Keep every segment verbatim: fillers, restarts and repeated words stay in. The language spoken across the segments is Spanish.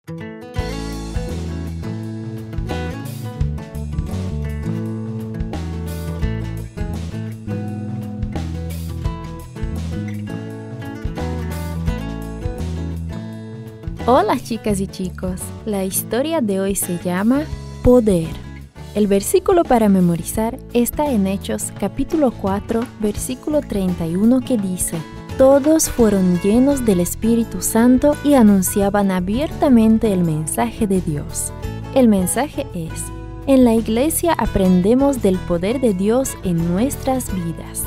Hola chicas y chicos, la historia de hoy se llama Poder. El versículo para memorizar está en Hechos capítulo cuatro, versículo treinta y uno que dice: Todos fueron llenos del Espíritu Santo y anunciaban abiertamente el mensaje de Dios. El mensaje es: en la iglesia aprendemos del poder de Dios en nuestras vidas.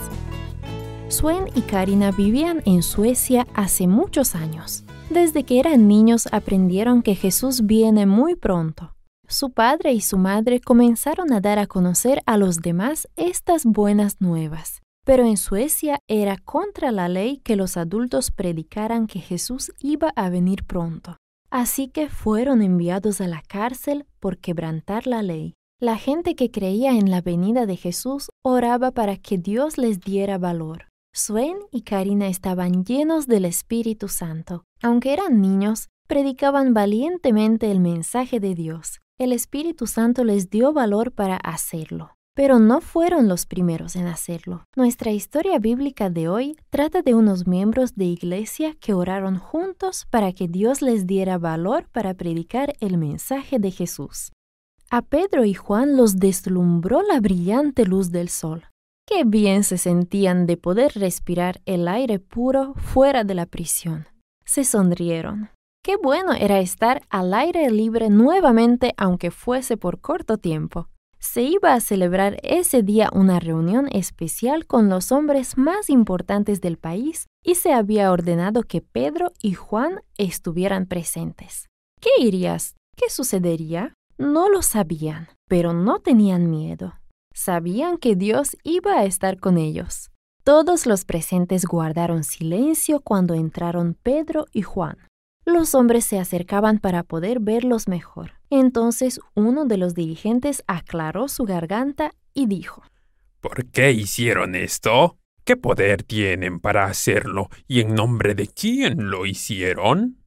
Sven y Karina vivían en Suecia hace muchos años. Desde que eran niños aprendieron que Jesús viene muy pronto. Su padre y su madre comenzaron a dar a conocer a los demás estas buenas nuevas. Pero en Suecia era contra la ley que los adultos predicaran que Jesús iba a venir pronto. Así que fueron enviados a la cárcel por quebrantar la ley. La gente que creía en la venida de Jesús oraba para que Dios les diera valor. Sven y Karina estaban llenos del Espíritu Santo. Aunque eran niños, predicaban valientemente el mensaje de Dios. El Espíritu Santo les dio valor para hacerlo. Pero no fueron los primeros en hacerlo. Nuestra historia bíblica de hoy trata de unos miembros de iglesia que oraron juntos para que Dios les diera valor para predicar el mensaje de Jesús. A Pedro y Juan los deslumbró la brillante luz del sol. Qué bien se sentían de poder respirar el aire puro fuera de la prisión. Se sonrieron. Qué bueno era estar al aire libre nuevamente, aunque fuese por corto tiempo. Se iba a celebrar ese día una reunión especial con los hombres más importantes del país y se había ordenado que Pedro y Juan estuvieran presentes. ¿Qué irías? ¿Qué sucedería? No lo sabían, pero no tenían miedo. Sabían que Dios iba a estar con ellos. Todos los presentes guardaron silencio cuando entraron Pedro y Juan. Los hombres se acercaban para poder verlos mejor. Entonces uno de los dirigentes aclaró su garganta y dijo: ¿Por qué hicieron esto? ¿Qué poder tienen para hacerlo? ¿Y en nombre de quién lo hicieron?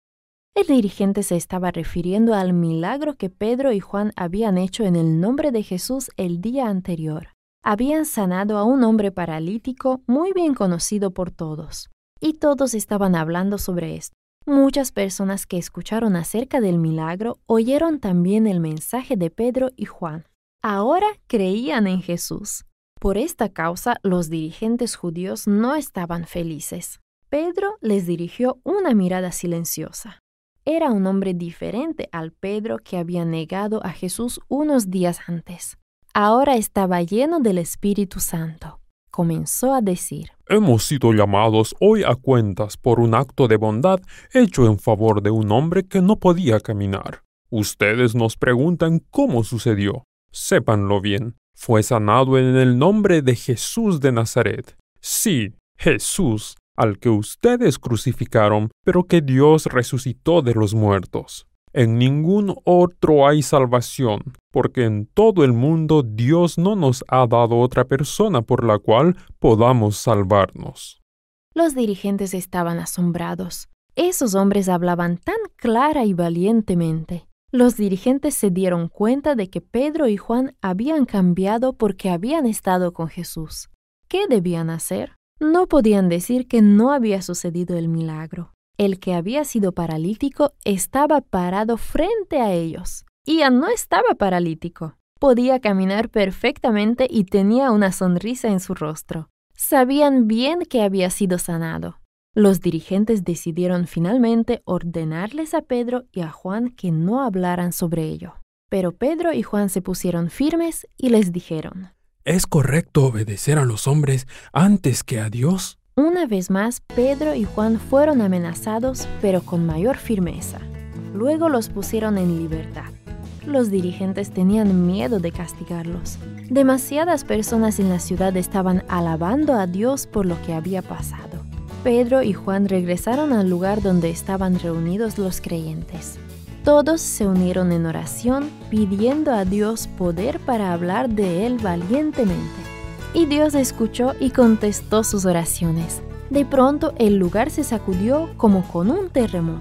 El dirigente se estaba refiriendo al milagro que Pedro y Juan habían hecho en el nombre de Jesús el día anterior. Habían sanado a un hombre paralítico muy bien conocido por todos. Y todos estaban hablando sobre esto. Muchas personas que escucharon acerca del milagro oyeron también el mensaje de Pedro y Juan. Ahora creían en Jesús. Por esta causa, los dirigentes judíos no estaban felices. Pedro les dirigió una mirada silenciosa. Era un hombre diferente al Pedro que había negado a Jesús unos días antes. Ahora estaba lleno del Espíritu Santo. Comenzó a decir: Hemos sido llamados hoy a cuentas por un acto de bondad hecho en favor de un hombre que no podía caminar. Ustedes nos preguntan cómo sucedió. Sépanlo bien. Fue sanado en el nombre de Jesús de Nazaret. Sí, Jesús, al que ustedes crucificaron, pero que Dios resucitó de los muertos. En ningún otro hay salvación, porque en todo el mundo Dios no nos ha dado otra persona por la cual podamos salvarnos. Los dirigentes estaban asombrados. Esos hombres hablaban tan clara y valientemente. Los dirigentes se dieron cuenta de que Pedro y Juan habían cambiado porque habían estado con Jesús. ¿Qué debían hacer? No podían decir que no había sucedido el milagro. El que había sido paralítico estaba parado frente a ellos. Y ya no estaba paralítico. Podía caminar perfectamente y tenía una sonrisa en su rostro. Sabían bien que había sido sanado. Los dirigentes decidieron finalmente ordenarles a Pedro y a Juan que no hablaran sobre ello. Pero Pedro y Juan se pusieron firmes y les dijeron: ¿Es correcto obedecer a los hombres antes que a Dios? Una vez más, Pedro y Juan fueron amenazados, pero con mayor firmeza. Luego los pusieron en libertad. Los dirigentes tenían miedo de castigarlos. Demasiadas personas en la ciudad estaban alabando a Dios por lo que había pasado. Pedro y Juan regresaron al lugar donde estaban reunidos los creyentes. Todos se unieron en oración, pidiendo a Dios poder para hablar de Él valientemente. Y Dios escuchó y contestó sus oraciones. De pronto el lugar se sacudió como con un terremoto.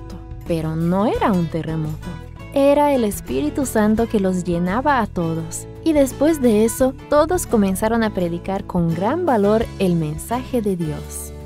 Pero no era un terremoto. Era el Espíritu Santo que los llenaba a todos. Y después de eso, todos comenzaron a predicar con gran valor el mensaje de Dios.